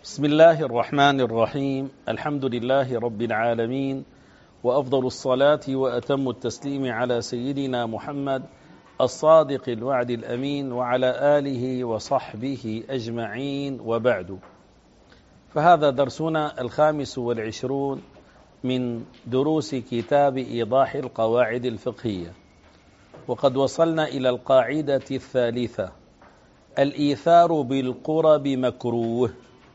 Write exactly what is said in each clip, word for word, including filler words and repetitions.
بسم الله الرحمن الرحيم. الحمد لله رب العالمين، وأفضل الصلاة وأتم التسليم على سيدنا محمد الصادق الوعد الأمين وعلى آله وصحبه أجمعين، وبعد. فهذا درسنا الخامس والعشرون من دروس كتاب إيضاح القواعد الفقهية، وقد وصلنا إلى القاعدة الثالثة: الإيثار بالقرب مكروه.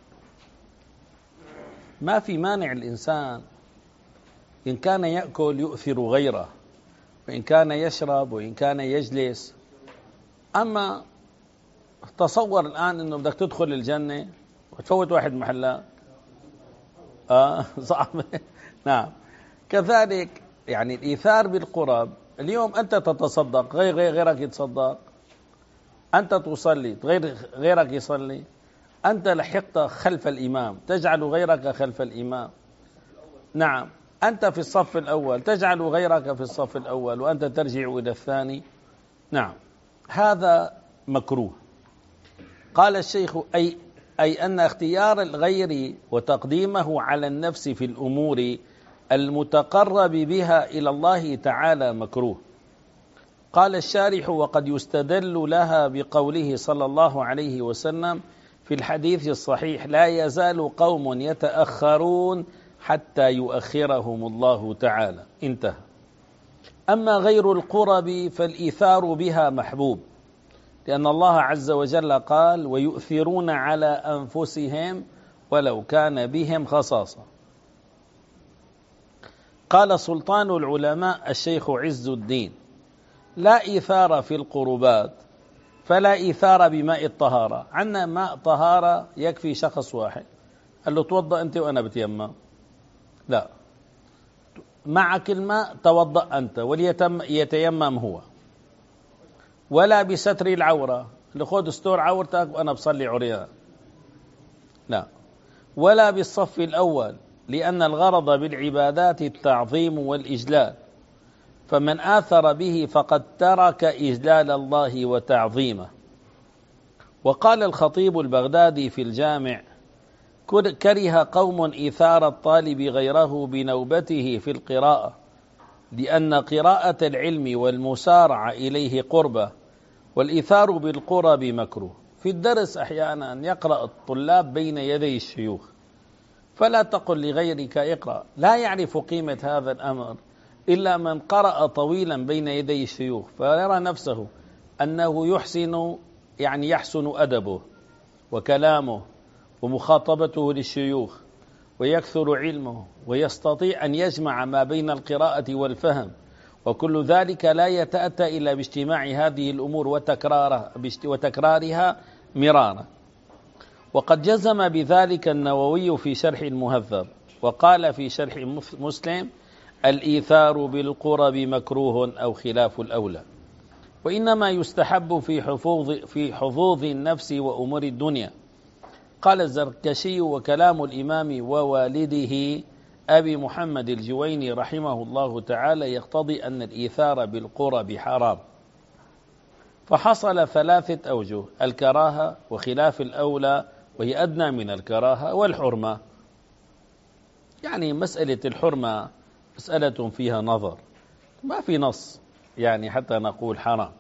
ما في مانع الإنسان إن كان يأكل يؤثر غيره، وإن كان يشرب، وإن كان يجلس. أما تصور الآن أنه بدك تدخل الجنة وتفوت واحد محلات، آه صعب. نعم، كذلك يعني الإيثار بالقرب. اليوم أنت تتصدق، غير غيرك يتصدق، أنت تصلي غير غيرك يصلي، أنت لحقت خلف الإمام تجعل غيرك خلف الإمام. نعم، أنت في الصف الأول تجعل غيرك في الصف الأول وأنت ترجع إلى الثاني. نعم، هذا مكروه. قال الشيخ: أي, أي أن اختيار الغير وتقديمه على النفس في الأمور المتقرب بها إلى الله تعالى مكروه. قال الشارح: وقد يستدل لها بقوله صلى الله عليه وسلم في الحديث الصحيح: لا يزال قوم يتأخرون حتى يؤخرهم الله تعالى. انتهى. أما غير القرب فالإيثار بها محبوب، لأن الله عز وجل قال: ويؤثرون على أنفسهم ولو كان بهم خصاصة. قال سلطان العلماء الشيخ عز الدين: لا إيثار في القربات، فلا إيثار بماء الطهارة. عندنا ماء طهارة يكفي شخص واحد، قال له توضأ أنت وأنا بتيمم. لا، معك الماء توضأ أنت وليتيمم هو. ولا بستر العورة، اللي خذ استور عورتك وأنا بصلي عريان. لا. ولا بالصف الأول، لأن الغرض بالعبادات التعظيم والإجلال، فمن آثر به فقد ترك إجلال الله وتعظيمه. وقال الخطيب البغدادي في الجامع: كره قوم إيثار الطالب غيره بنوبته في القراءة، لأن قراءة العلم والمسارعة إليه قربة، والإيثار بالقرب مكروه. في الدرس أحيانا يقرأ الطلاب بين يدي الشيوخ، فلا تقل لغيرك اقرأ. لا يعرف قيمة هذا الأمر إلا من قرأ طويلا بين يدي الشيوخ، فيرى نفسه أنه يحسن، يعني يحسن أدبه وكلامه ومخاطبته للشيوخ، ويكثر علمه، ويستطيع أن يجمع ما بين القراءة والفهم، وكل ذلك لا يتأتى إلا باجتماع هذه الأمور وتكرارها وتكرارها مرارا. وقد جزم بذلك النووي في شرح المهذب، وقال في شرح مسلم: الإيثار بالقرب مكروه أو خلاف الأولى، وإنما يستحب في حفوظ في حظوظ النفس وأمور الدنيا. قال الزركشي: وكلام الإمام ووالده أبي محمد الجويني رحمه الله تعالى يقتضي أن الإيثار بالقرب حرام. فحصل ثلاثة أوجه: الكراهة، وخلاف الأولى وهي أدنى من الكراهة، والحرمة. يعني مسألة الحرمة مسألة فيها نظر، ما في نص يعني حتى نقول حرام.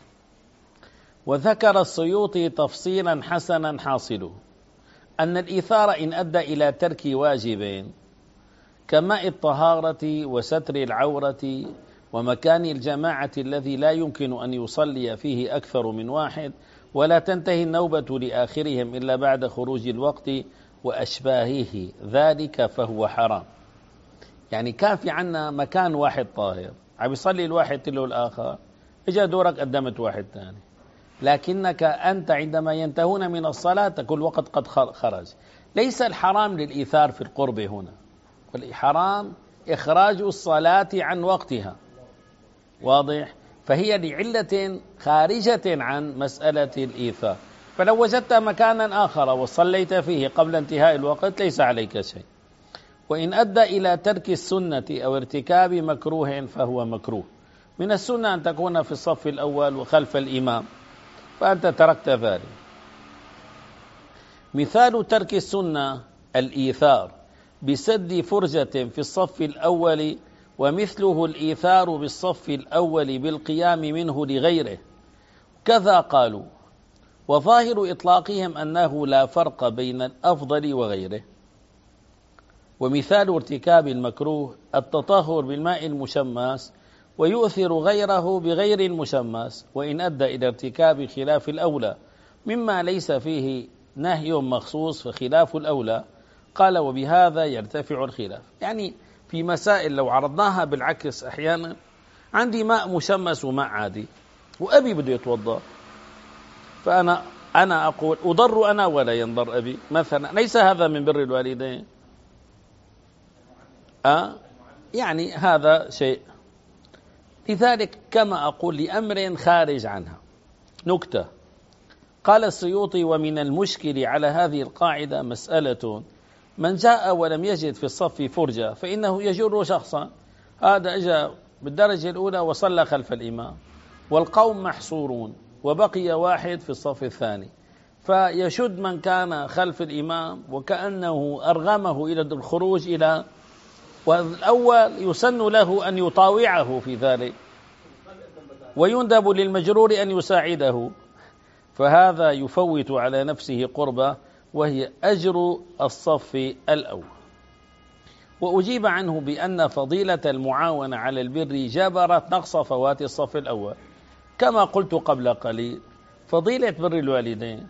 وذكر السيوطي تفصيلا حسنا حاصله: أن الإيثار إن أدى إلى ترك واجبين كماء الطهارة وستر العورة ومكان الجماعة الذي لا يمكن أن يصلي فيه أكثر من واحد، ولا تنتهي النوبة لآخرهم إلا بعد خروج الوقت وأشباهه ذلك، فهو حرام. يعني كان في عنا مكان واحد طاهر، عم يصلي الواحد تلو الآخر، إجا دورك قدمت واحد ثاني، لكنك أنت عندما ينتهون من الصلاة تقول وقت قد خرج. ليس الحرام للإيثار في القرب هنا، والحرام إخراج الصلاة عن وقتها، واضح؟ فهي لعلة خارجة عن مسألة الإيثار. فلو وجدت مكانا آخر وصليت فيه قبل انتهاء الوقت ليس عليك شيء. وإن أدى إلى ترك السنة أو ارتكاب مكروه فهو مكروه. من السنة أن تكون في الصف الأول وخلف الإمام، فأنت تركت ذلك. مثال ترك السنة الإيثار بسد فرجة في الصف الأول، ومثله الإيثار بالصف الأول بالقيام منه لغيره، كذا قالوا. وظاهر إطلاقهم أنه لا فرق بين الأفضل وغيره. ومثال ارتكاب المكروه التطهر بالماء المشمس، ويؤثر غيره بغير المشمس وإن أدى إلى ارتكاب خلاف الأولى مما ليس فيه نهي مخصوص فخلاف الأولى. قال وبهذا يرتفع الخلاف. يعني في مسائل لو عرضناها بالعكس، أحيانا عندي ماء مشمس وماء عادي وأبي بده يتوضأ، فأنا أنا أقول أضر أنا ولا ينضر أبي مثلا، ليس هذا من بر الوالدين؟ أه؟ يعني هذا شيء. لذلك كما أقول لأمر خارج عنها. نكتة، قال السيوطي ومن المشكل على هذه القاعدة مسألة: من جاء ولم يجد في الصف فرجة فإنه يجر شخصا، هذا أجا بالدرجة الأولى وصلى خلف الإمام والقوم محصورون وبقي واحد في الصف الثاني، فيشد من كان خلف الإمام وكأنه أرغمه إلى الخروج إلى، والأول يسن له أن يطاوعه في ذلك ويندب للمجرور أن يساعده، فهذا يفوت على نفسه قربة وهي أجر الصف الأول. وأجيب عنه بأن فضيلة المعاونة على البر جبرت نقص فوات الصف الأول، كما قلت قبل قليل فضيلة بر الوالدين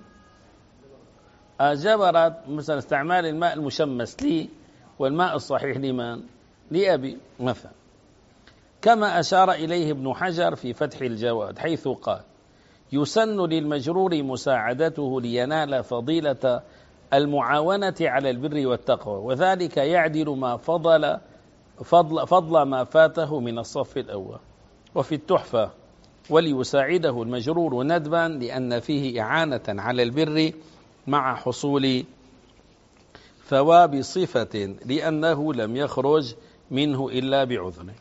جبرت مثلا استعمال الماء المشمس لي والماء الصحيح لمن؟ لأبي مثلا، كما أشار إليه ابن حجر في فتح الجواد حيث قال يسن للمجرور مساعدته لينال فضيلة المعاونة على البر والتقوى، وذلك يعدل ما فضل فضل, فضل ما فاته من الصف الأول. وفي التحفة وليساعده المجرور ندبا لأن فيه إعانة على البر مع حصول ثواب صفة لأنه لم يخرج منه إلا بعذره.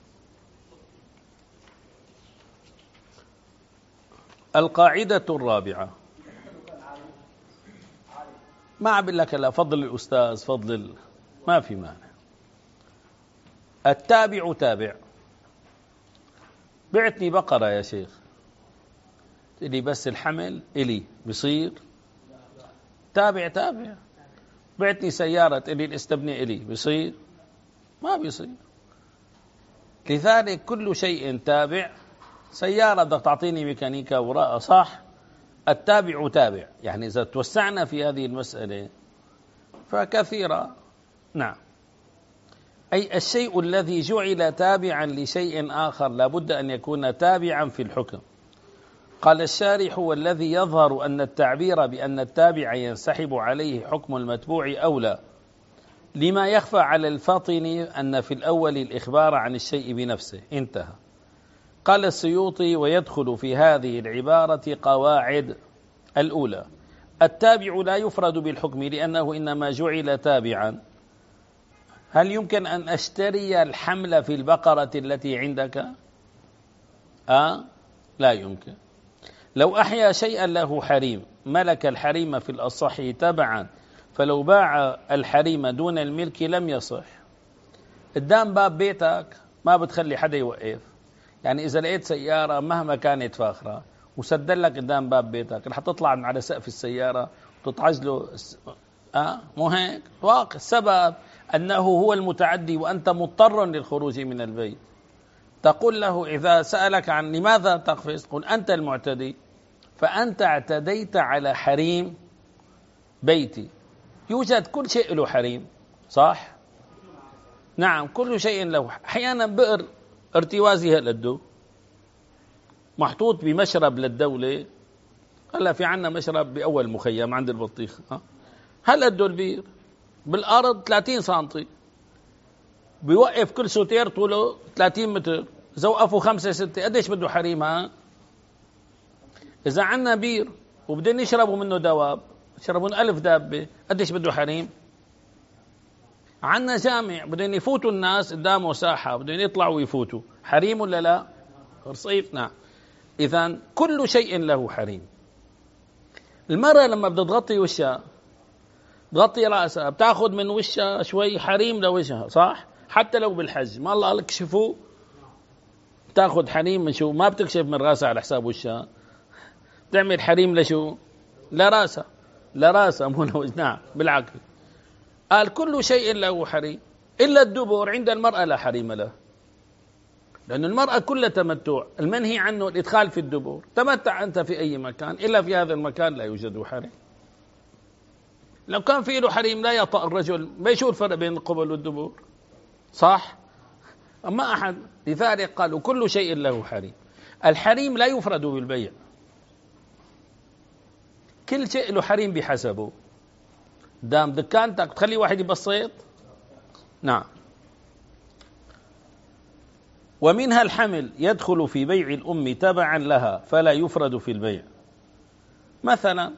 القاعدة الرابعة، ما أقول لك لا فضل الأستاذ فضل ال... ما في مانع. التابع تابع. بعتني بقرة يا شيخ، إلي بس الحمل إلي بصير تابع تابع. بعتني سيارة إلي الاستبني إلي بصير؟ ما بيصير. لذلك كل شيء تابع. سيارة بدك تعطيني ميكانيكا وراء صح، التابع تابع. يعني إذا توسعنا في هذه المسألة فكثيرة. نعم، أي الشيء الذي جعل تابعا لشيء آخر لابد أن يكون تابعا في الحكم. قال الشارح والذي يظهر أن التعبير بأن التابع ينسحب عليه حكم المتبوع أولى، لما يخفى على الفاطن أن في الأول الإخبار عن الشيء بنفسه. انتهى. قال السيوطي ويدخل في هذه العبارة قواعد. الأولى: التابع لا يفرد بالحكم لأنه إنما جعل تابعا. هل يمكن أن أشتري الحمل في البقرة التي عندك؟ آه؟ لا يمكن. لو أحيا شيئا له حريم ملك الحريم في الأصح تبعا، فلو باع الحريم دون الملك لم يصح. قدام باب بيتك ما بتخلي حدا يوقف. يعني إذا لقيت سيارة مهما كانت فاخرة وسدل لك قدام باب بيتك، رح تطلع من على سقف السيارة وتتعجله. آه مو هيك؟ واقع. السبب أنه هو المتعدي وأنت مضطر للخروج من البيت. تقول له إذا سألك عن لماذا تقفز، قل أنت المعتدي، فأنت اعتديت على حريم بيتي. يوجد كل شيء له حريم صح؟ نعم، كل شيء له. أحيانا بئر ارتوازي هالقدو محطوط بمشرب للدولة. هلا في عنا مشرب بأول مخيم عند البطيخ، هالقدو البير بالأرض ثلاثين سنتي، بيوقف كل سوتير طوله ثلاثين متر. إذا وقفوا خمسة ستة قديش بده حريمها؟ إذا عنا بير وبدين يشربوا منه دواب، يشربون ألف دابة، قديش بده حريم؟ عنا جامع بدين يفوتوا الناس قدامه ساحة، بدين يطلعوا ويفوتوا، حريم ولا لا؟ رصيف. نعم. إذن كل شيء له حريم. المرأة لما بدها تغطي وشها غطي رأسها، بتاخذ من وشها شوي حريم لوجهها، صح؟ حتى لو بالحج ما الله قالك شوفوا تاخذ حريم من شو، ما بتكشف من راسها على حساب وشها، تعمل حريم لشو؟ لراسها، لراسها مو لوجه. نعم بالعكس، قال كل شيء له حريم إلا الدبر، عند المرأة لا حريم له، لأن المرأة كلها تمتع، المنهي عنه الإدخال في الدبر. تمتع أنت في أي مكان إلا في هذا المكان لا يوجد حريم. لو كان في له حريم لا يطأ الرجل، ما يشوف الفرق بين القبل والدبر، صح؟ أما أحد، لذلك قالوا كل شيء له حريم. الحريم لا يفرد بالبيع، كل شيء له حريم بحسبه. دام دكانتك تخلي واحد يبسط. نعم. ومنها الحمل يدخل في بيع الأم تبعا لها فلا يفرد في البيع. مثلا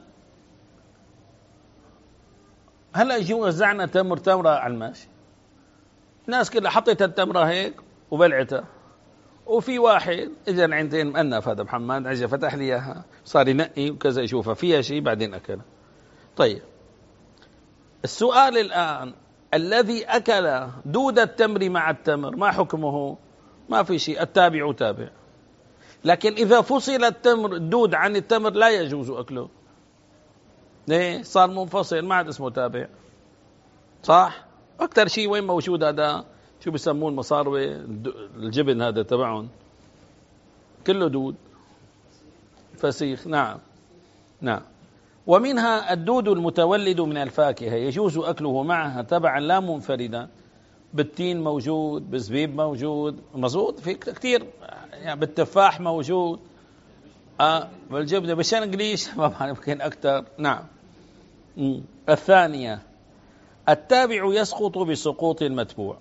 هلا يجوا وزعنا تمر تمرة على الماشي، الناس كلها حطت التمرة هيك وبلعتها، وفي واحد اجى عندين مأنف، هذا محمد اجى فتح لي اياها، صار ينقي وكذا يشوفها فيها شيء بعدين اكلها. طيب السؤال الآن، الذي أكل دود التمر مع التمر ما حكمه؟ ما في شيء، التابع تابع. لكن إذا فصل التمر الدود عن التمر لا يجوز أكله، ليه؟ صار منفصل، ما عاد اسمه تابع، صح؟ أكثر شيء وين موجود هذا شو بيسموه المصاروة، الجبن هذا تبعهم كله دود فسيخ. نعم نعم. ومنها الدود المتولد من الفاكهة يجوز أكله معها تبعا لا منفردا، بالتين موجود، بالزبيب موجود، مزود في كثير يعني، بالتفاح موجود، آه بالجبنة، بالشنقليش ما بعرف يمكن أكثر. نعم. م. الثانية التابع يسقط بسقوط المتبوع.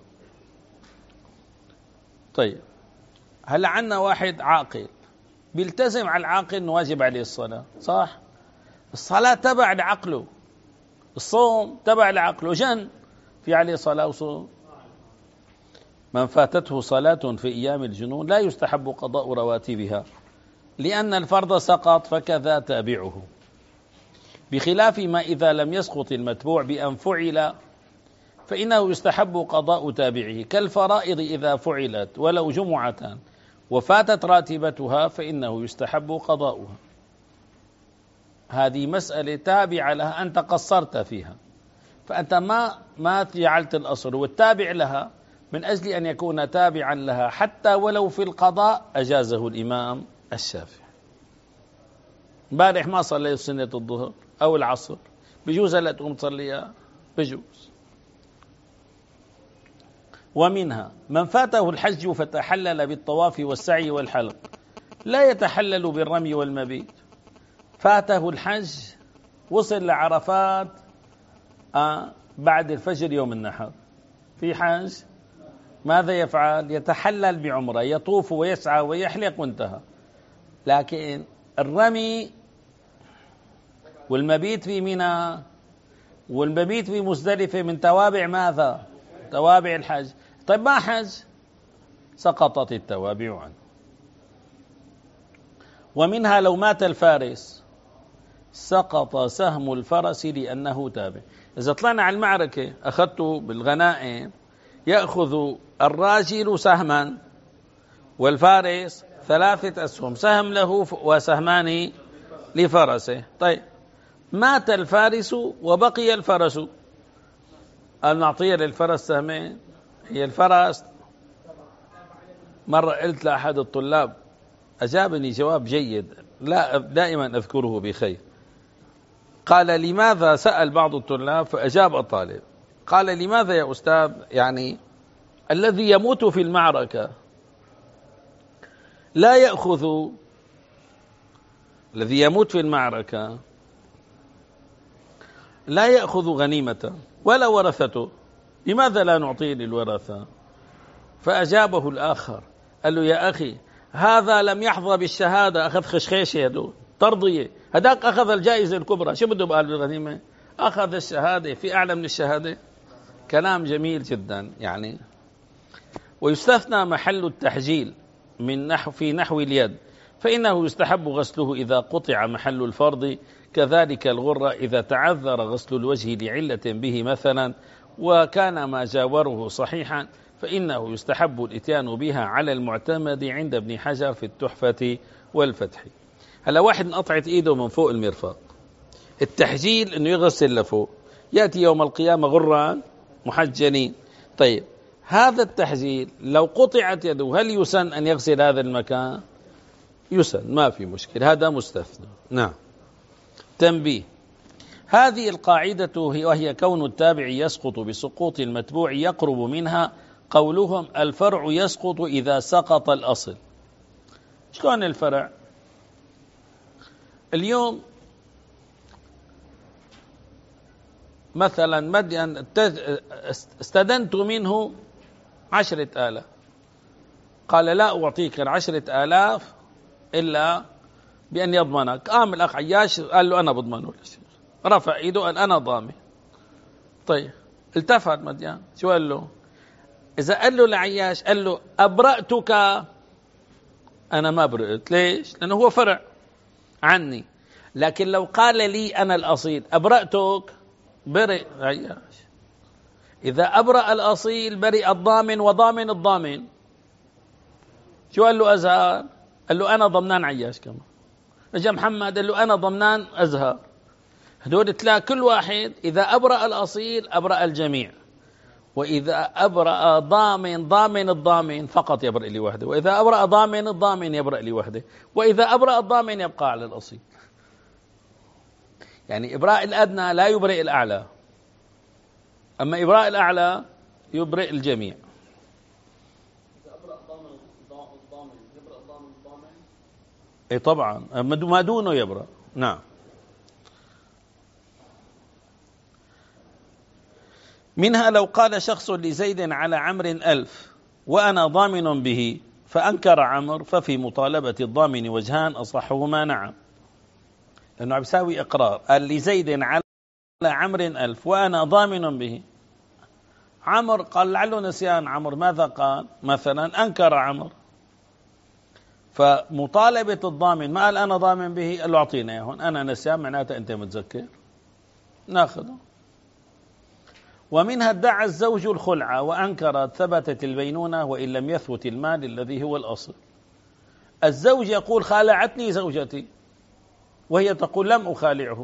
طيب هل عنا واحد عاقل بيلتزم على العاقل انه واجب عليه الصلاة، صح؟ الصلاة تبع لعقله، الصوم تبع لعقله، جن في عليه صلاة وصوم. من فاتته صلاة في أيام الجنون لا يستحب قضاء رواتبها لأن الفرض سقط فكذا تابعه، بخلاف ما إذا لم يسقط المتبوع بأن فعل فإنه يستحب قضاء تابعه، كالفرائض إذا فعلت ولو جمعة وفاتت راتبتها فإنه يستحب قضاؤها. هذه مسألة تابعة لها، أنت قصرت فيها، فأنت ما ما جعلت الأصل، والتابع لها من أجل أن يكون تابعا لها حتى ولو في القضاء أجازه الإمام الشافعي. امبارح ما صليت سنة الظهر أو العصر، بجوز هلا تقوم تصليها، بجوز. ومنها من فاته الحج فتحلل بالطواف والسعي والحلق لا يتحلل بالرمي والمبيت. فاته الحج وصل لعرفات آه بعد الفجر يوم النحر، في حج، ماذا يفعل؟ يتحلل بعمرة، يطوف ويسعى ويحلق وانتهى. لكن الرمي والمبيت في منى والمبيت في مزدلفة من توابع ماذا؟ توابع الحج. طيب ما حج، سقطت التوابع عنه. ومنها لو مات الفارس سقط سهم الفرس لأنه تابع. إذا طلعنا على المعركة أخذته بالغنائم، يأخذ الراجل سهما والفارس ثلاثة أسهم، سهم له وسهمان لفرسه. طيب مات الفارس وبقي الفرس، قال نعطيه للفرس سهمين. هي الفرس، مرة قلت لأحد الطلاب أجابني جواب جيد لا دائما أذكره بخير، قال لماذا، سأل بعض الطلاب فأجاب الطالب قال لماذا يا أستاذ، يعني الذي يموت في المعركة لا يأخذ، الذي يموت في المعركة لا يأخذ غنيمة ولا ورثته، لماذا لا نعطيه للورثة؟ فأجابه الآخر قال له يا أخي هذا لم يحظى بالشهادة، أخذ خشخيشة هدول ترضية، هداك أخذ الجائزة الكبرى، شو بده بقال بالغنيمة؟ أخذ الشهادة، في أعلى من الشهادة؟ كلام جميل جدا يعني. ويستثنى محل التحجيل من نحو في نحو اليد، فإنه يستحب غسله إذا قطع محل الفرض، كذلك الغرة إذا تعذر غسل الوجه لعلة به مثلا وكان ما جاوره صحيحا، فإنه يستحب الإتيان بها على المعتمد عند ابن حجر في التحفة والفتح. هلا واحد انقطعت إيده من فوق المرفق، التحجيل إنه يغسل لفوق، يأتي يوم القيامة غران محجلين. طيب هذا التحجيل لو قطعت يده هل يسن أن يغسل هذا المكان؟ يسن، ما في مشكلة، هذا مستثنى. نعم. تنبيه: هذه القاعدة وهي كون التابع يسقط بسقوط المتبوع يقرب منها قولهم الفرع يسقط إذا سقط الأصل. شلون الفرع؟ اليوم مثلا مدين استدنت منه عشرة آلاف، قال لا أعطيك العشرة آلاف إلا بأن يضمنك. قام الأخ عياش قال له أنا بضمنه، رفع إيده قال أنا ضامن. طيب التفت مديان شو قال له؟ إذا قال له لعياش قال له أبرأتك، أنا ما برئت. ليش؟ لأنه هو فرع عني. لكن لو قال لي أنا الأصيل أبرأتك، برئ عياش. إذا أبرأ الأصيل برئ الضامن وضامن الضامن. شو قال له أزهر؟ قال له أنا ضمنان عياش كمان. اجى محمد قال له أنا ضمنان أزهر. هدول تلاقي كل واحد إذا أبرأ الأصيل أبرأ الجميع، وإذا أبرأ ضامن ضامن الضامن فقط يبرأ لي وحده، وإذا أبرأ ضامن الضامن يبرأ لي وحده، وإذا أبرأ الضامن يبقى على الأصيل. يعني إبراء الأدنى لا يبرئ الأعلى، أما إبراء الأعلى يبرئ الجميع. إذا أبرأ ضامن الضامن يبرأ ضامن الضامن؟ إيه طبعا، ما دونه يبرأ. نعم. منها لو قال شخص لزيد على عمرو ألف وأنا ضامن به فأنكر عمرو، ففي مطالبة الضامن وجهان أصحهما نعم، لأنه عم يساوي إقرار. قال لزيد على عمرو ألف وأنا ضامن به، عمرو قال لعله نسيان عمرو، ماذا قال؟ مثلا أنكر عمرو، فمطالبة الضامن ما قال أنا ضامن به، قال له أعطينا إياهن، أنا نسيان معناته أنت متذكر، ناخذه. ومنها ادعى الزوج الخلع وأنكرت ثبتت البينونة وإن لم يثبت المال الذي هو الأصل. الزوج يقول خالعتني زوجتي، وهي تقول لم أخالعه،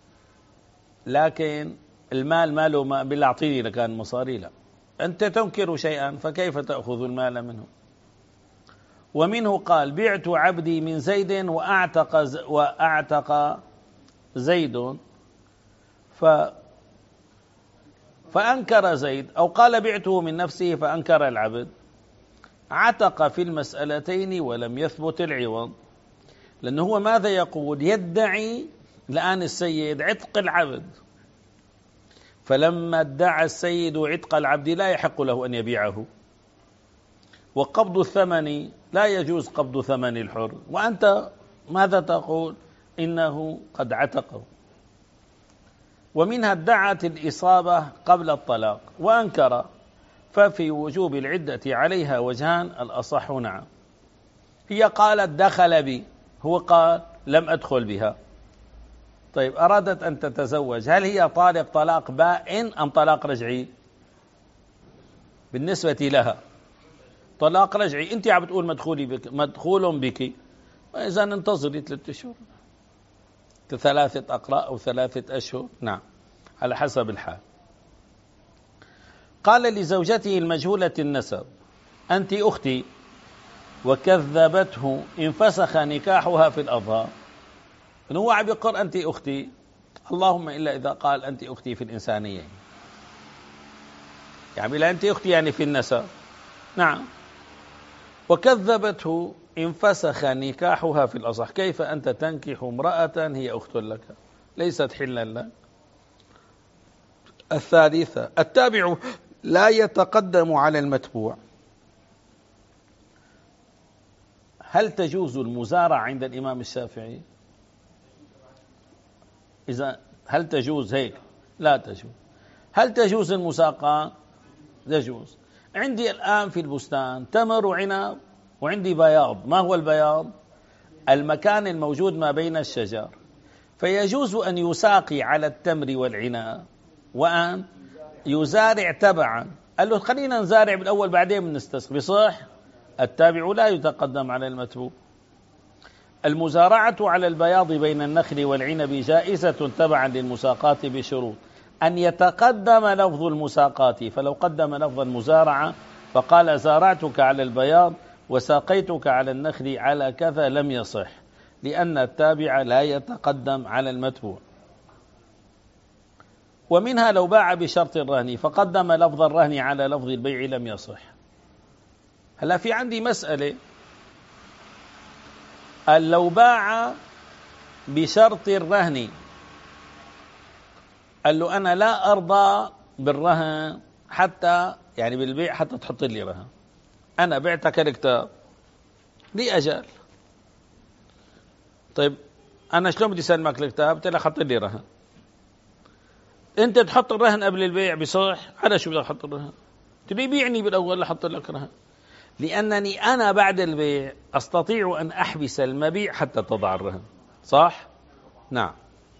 لكن المال ماله ما بالله أعطيني لكان مصاري، لا أنت تنكر شيئا فكيف تأخذ المال منه. ومنه قال بعت عبدي من زيد وأعتق, ز... وأعتق زيد ف... فأنكر زيد، أو قال بعته من نفسه فأنكر العبد، عتق في المسألتين ولم يثبت العوض. لأنه هو ماذا يقول؟ يدعي الآن السيد عتق العبد، فلما ادعى السيد عتق العبد لا يحق له أن يبيعه، وقبض الثمن لا يجوز قبض ثمن الحر، وأنت ماذا تقول؟ إنه قد عتقه. ومنها ادعت الإصابة قبل الطلاق وأنكر، ففي وجوب العدة عليها وجهان الأصح نعم. هي قالت دخل بي، هو قال لم أدخل بها. طيب أرادت أن تتزوج، هل هي طالق طلاق بائن أم طلاق رجعي؟ بالنسبة لها طلاق رجعي. أنت عم بتقول مدخولي بك، مدخول بك، وإذا انتظري ثلاثة أشهر، ثلاثة أقراء أو ثلاثة أشهر، نعم على حسب الحال. قال لزوجته المجهولة النسب أنت أختي، وكذبته انفسخ نكاحها في الأظهار. هو عم يقر أنت أختي، اللهم إلا إذا قال أنت أختي في الإنسانية، يعني لا أنت أختي يعني في النسب، نعم. وكذبته انفسخ نكاحها في الأصح. كيف أنت تنكح امرأة هي أخت لك ليست حلا لك؟ الثالثة التابع لا يتقدم على المتبوع. هل تجوز المزارع عند الإمام الشافعي؟ إذا هل تجوز هيك؟ لا تجوز. هل تجوز المساقة؟ تجوز. عندي الآن في البستان تمر وعنب وعندي بياض. ما هو البياض؟ المكان الموجود ما بين الشجر، فيجوز أن يساقي على التمر والعنب وأن يزارع تبعا. قال له خلينا نزارع بالأول بعدين بنستسقي، بصح؟ التابع لا يتقدم على المتبوع. المزارعة على البياض بين النخل والعنب جائزة تبعا للمساقات بشروط أن يتقدم لفظ المساقات، فلو قدم لفظ المزارعة فقال زارعتك على البياض وساقيتك على النخل على كذا لم يصح، لأن التابع لا يتقدم على المتبوع. ومنها لو باع بشرط الرهن فقدم لفظ الرهن على لفظ البيع لم يصح. هلا في عندي مسألة، قال لو باع بشرط الرهن، قال له أنا لا أرضى بالرهن حتى يعني بالبيع حتى تحط لي رهن، أنا بعتك الكتاب لي أجل. طيب أنا شلون بدي سلمك الكتاب؟ قلت له حط لي رهن. أنت تحط الرهن قبل البيع بصح؟ أنا شو بدي أحط الرهن؟ تبي بيعني بالأول لحط لك رهن، لأنني أنا بعد البيع أستطيع أن أحبس المبيع حتى تضع الرهن، صح؟ نعم.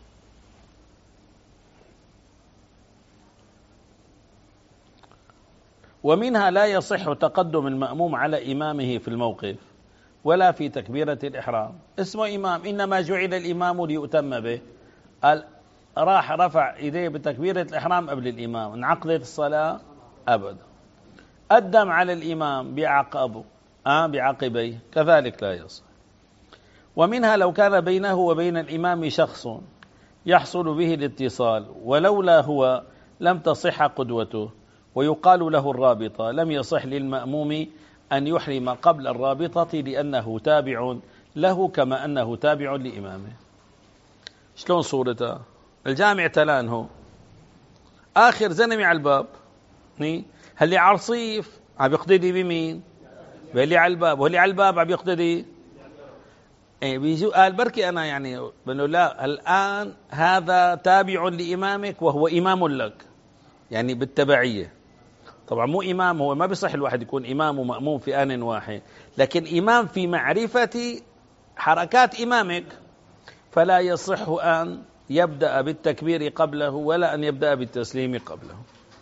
ومنها لا يصح تقدم المأموم على إمامه في الموقف ولا في تكبيرة الإحرام. اسمه إمام، إنما جعل الإمام ليؤتم به. قال راح رفع إيديه بتكبيرة الإحرام قبل الإمام، انعقدت الصلاة أبدا. قدم على الإمام بعقبه آه بعقبيه، كذلك لا يصح. ومنها لو كان بينه وبين الإمام شخص يحصل به الاتصال ولولا هو لم تصح قدوته ويقال له الرابطة، لم يصح للمأموم أن يحرم قبل الرابطة لأنه تابع له كما أنه تابع لإمامه. شلون صورته؟ الجامع تلان هو آخر زلمة على الباب، هل عرصيف عم يقتدي بمين؟ باللي على الباب، واللي على الباب عم يقتدي ايه بيجو. قال بركي أنا يعني بنقول لا، الآن هذا تابع لإمامك وهو إمام لك، يعني بالتبعية. طبعا مو إمام، هو ما بيصح الواحد يكون إمام ومأموم في آن واحد، لكن إمام في معرفة حركات إمامك، فلا يصح أن يبدأ بالتكبير قبله ولا أن يبدأ بالتسليم قبله.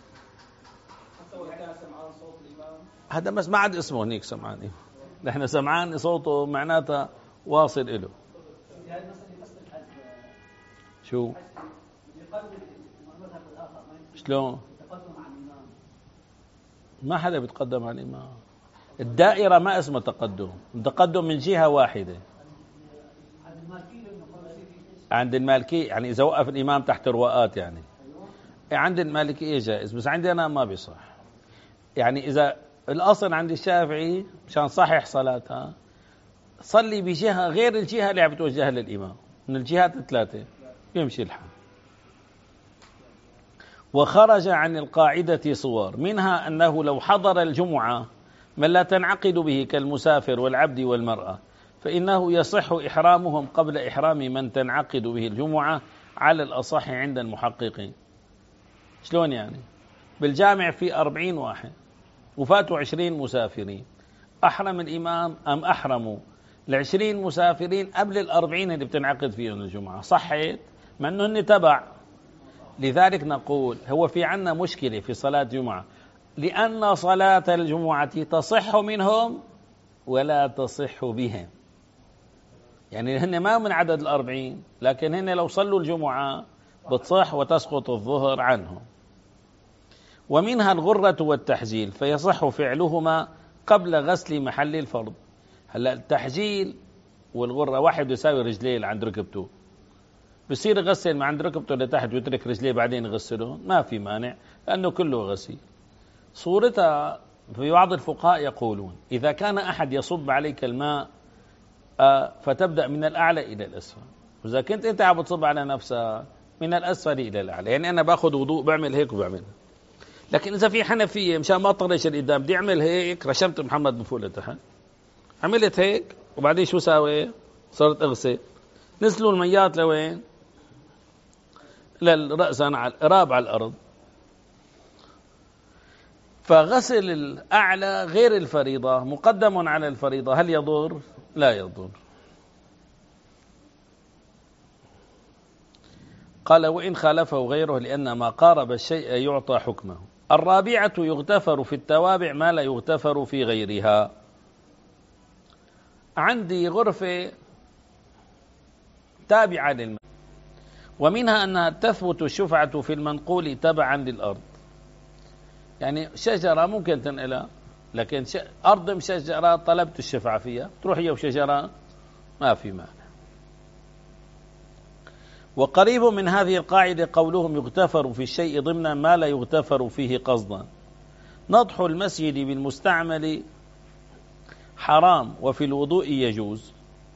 هذا بس ما عاد اسمه هنيك سمعان، نحن سمعان صوته معناته واصل إله. شو شلون؟ ما حدا بيتقدم على الإمام. الدائرة ما اسمه تقدم، التقدم من جهة واحدة. عند المالكي يعني إذا وقف الإمام تحت رواءات يعني عند المالكية جائز، بس عندي أنا ما بيصح. يعني إذا الأصل عند الشافعي مشان صحيح صلاتها صلي بجهة غير الجهة اللي عم بتوجهها للإمام، من الجهات الثلاثة يمشي الحال. وخرج عن القاعدة صور، منها أنه لو حضر الجمعة من لا تنعقد به كالمسافر والعبد والمرأة فإنه يصح إحرامهم قبل إحرام من تنعقد به الجمعة على الأصح عند المحققين. شلون يعني؟ بالجامع في أربعين واحد وفاتوا عشرين مسافرين، أحرم الإمام أم أحرموا العشرين مسافرين قبل الأربعين اللي بتنعقد فيهم الجمعة؟ صحيت ما أنه هن تبع. لذلك نقول هو في عنا مشكلة في صلاة الجمعة، لأن صلاة الجمعة تصح منهم ولا تصح بهم. يعني هن ما من عدد الأربعين، لكن هن لو صلوا الجمعة بتصح وتسقط الظهر عنهم. ومنها الغرة والتحجيل، فيصح فعلهما قبل غسل محل الفرض. هلا التحجيل والغرة واحد يساوي رجليه عند ركبته، بصير يغسل من عند ركبته لتحت ويترك رجليه بعدين يغسلون، ما في مانع لأنه كله غسيل. صورتها في بعض الفقهاء يقولون إذا كان أحد يصب عليك الماء فتبدأ من الأعلى إلى الأسفل، وإذا كنت أنت عم تصب على نفسها من الأسفل إلى الأعلى. يعني أنا باخذ وضوء بعمل هيك وبعمل، لكن إذا في حنفية مشان ما طرش القدام بدي أعمل هيك، رشمت محمد من فوق لتحت، عملت هيك وبعدين شو ساوي؟ صرت أغسل، نزلوا الميات لوين؟ للرأس على الراب على الأرض. فغسل الأعلى غير الفريضة مقدم على الفريضة، هل يضر؟ لا يضر. قال وإن خالفه غيره لأن ما قارب الشيء يعطى حكمه. الرابعة يغتفر في التوابع ما لا يغتفر في غيرها. عندي غرفة تابعة للمال، ومنها أنها تثبت الشفعة في المنقول تبعا للأرض. يعني شجرة ممكن تنقلها، لكن أرض مشجرة طلبت الشفعة فيها تروح هي وشجرة ما في مانع. وقريب من هذه القاعدة قولهم يغتفر في الشيء ضمن ما لا يغتفر فيه قصدا. نضح المسجد بالمستعمل حرام وفي الوضوء يجوز.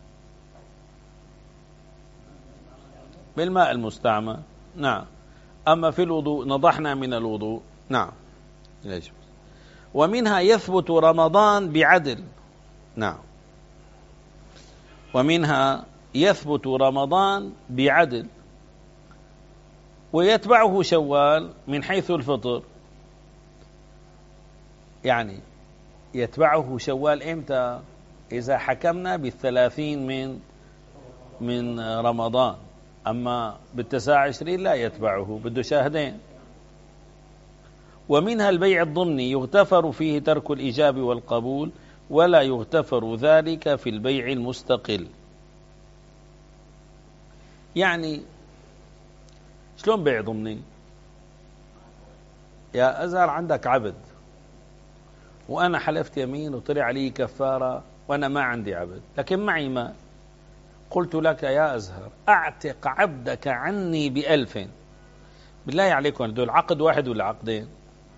بالماء المستعمل نعم، أما في الوضوء نضحنا من الوضوء نعم يجوز. ومنها يثبت رمضان بعدل. نعم، ومنها يثبت رمضان بعدل ويتبعه شوال من حيث الفطر. يعني يتبعه شوال إمتى؟ إذا حكمنا بالثلاثين من من رمضان، أما بالتسعة عشرين لا يتبعه، بده شاهدين. ومنها البيع الضمني يغتفر فيه ترك الإيجاب والقبول ولا يغتفر ذلك في البيع المستقل. يعني شلون بيع ضمني؟ يا أزهر عندك عبد وأنا حلفت يمين وطلع علي كفارة وأنا ما عندي عبد لكن معي مال، قلت لك يا أزهر أعتق عبدك عني بألف، بالله عليكم دول عقد واحد ولا عقدين؟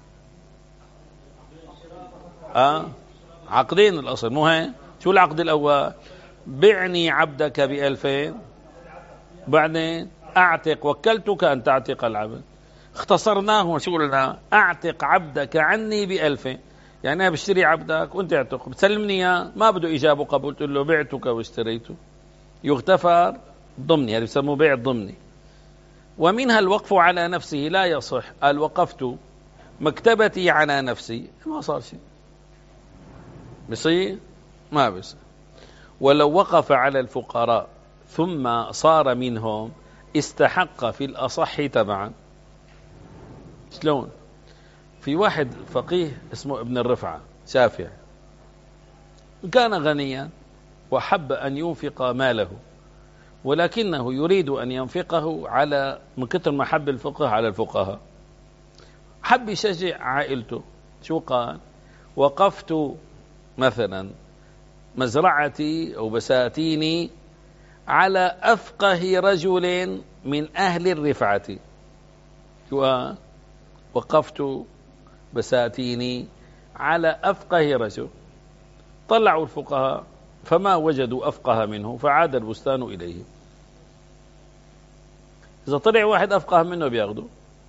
آه عقدين الأصل، مو هي؟ شو العقد الأول؟ بعني عبدك بألفين، بعدين أعتق وكلتك أن تعتق العبد. اختصرناه شو قلنا؟ أعتق عبدك عني بألفين، يعني أنا بشتري عبدك وأنت اعتق، بتسلمني إياه ما بده إجابة قبول، تقول له بعتك واشتريته. يغتفر ضمني، هذا يسموه بيع ضمني. ومنها الوقف على نفسه لا يصح. قال وقفت مكتبتي على نفسي، ما صار شيء، بصير؟ ما بصير. ولو وقف على الفقراء ثم صار منهم استحق في الأصح تبعا. شلون؟ في واحد فقيه اسمه ابن الرفعة شافعي، كان غنيا وحب أن ينفق ماله، ولكنه يريد أن ينفقه على من كثر ما حب الفقه على الفقهاء، حب يشجع عائلته. شو قال؟ وقفت مثلا مزرعتي أو بساتيني على أفقه رجل من أهل الرفعة. شو قال؟ وقفت بساتيني على أفقه رجل. طلعوا الفقهاء فما وجدوا أفقه منه فعاد البستان إليه. إذا طلع واحد أفقه منه بياخده.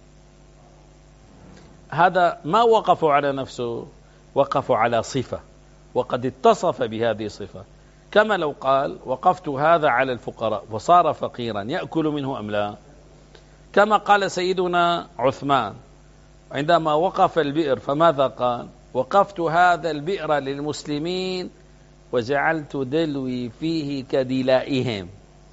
هذا ما وقفوا على نفسه، وقفوا على صفة وقد اتصف بهذه الصفة. كما لو قال وقفت هذا على الفقراء وصار فقيرا يأكل منه أم لا؟ كما قال سيدنا عثمان عندما وقف البئر فماذا قال؟ وقفت هذا البئر للمسلمين وجعلت دلوي فيه كدلائهم.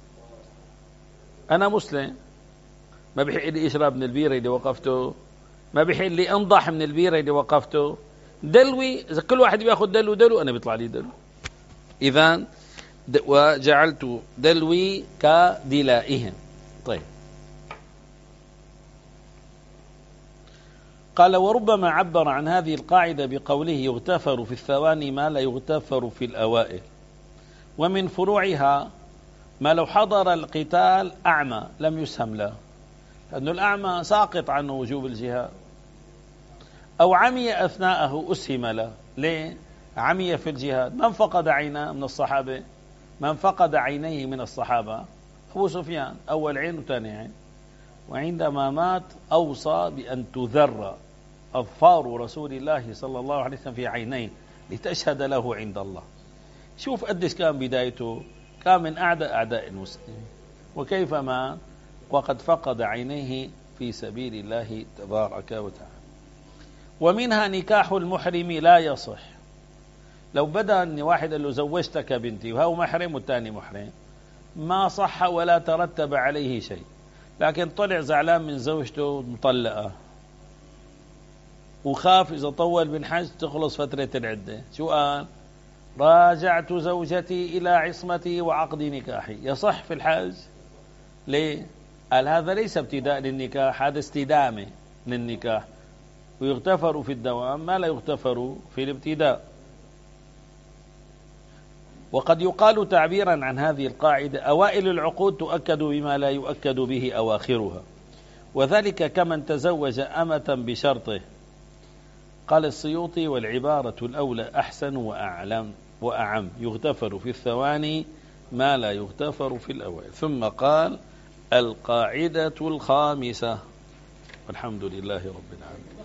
أنا مسلم، ما بحق لي إشرب من البيرة اللي وقفته، ما بحق لي أنضح من البيرة اللي وقفته. دلوي إذا كل واحد بياخذ دلو دلو أنا بيطلع لي دلو. إذن وجعلت دلوي كدلائهم. طيب، قال وربما عبر عن هذه القاعدة بقوله يغتفر في الثواني ما لا يغتفر في الأوائل. ومن فروعها ما لو حضر القتال أعمى لم يسهم له، لأن الأعمى ساقط عنه وجوب الجهاد، أو عمي أثناءه أسهم له. ليه؟ عمي في الجهاد. من فقد عينه من الصحابة؟ من فقد عينيه من الصحابة؟ أبو سفيان، أول عين وثاني عين. وعندما مات أوصى بأن تذر أظفار رسول الله صلى الله عليه وسلم في عينيه لتشهد له عند الله. شوف قديش كان بدايته، كان من أعداء أعداء المسلمين، وكيف ما وقد فقد عينيه في سبيل الله تبارك وتعالى. ومنها نكاح المحرم لا يصح. لو بدأ أن واحد قال له زوجتك بنتي وهو محرم والثاني محرم، ما صح ولا ترتب عليه شيء، لكن طلع زعلان من زوجته مطلقة وخاف إذا طول بالحج تخلص فترة العدة، شو قال؟ راجعت زوجتي إلى عصمتي وعقد نكاحي. يصح في الحج؟ ليه؟ قال هذا ليس ابتداء للنكاح، هذا استدامة للنكاح، ويغتفر في الدوام ما لا يغتفر في الابتداء. وقد يقال تعبيرا عن هذه القاعدة: أوائل العقود تؤكد بما لا يؤكد به أواخرها، وذلك كمن تزوج أمة بشرطه. قال السيوطي: والعبارة الأولى أحسن وأعلم وأعم، يغتفر في الثواني ما لا يغتفر في الأوائل. ثم قال: القاعدة الخامسة. والحمد لله رب العالمين.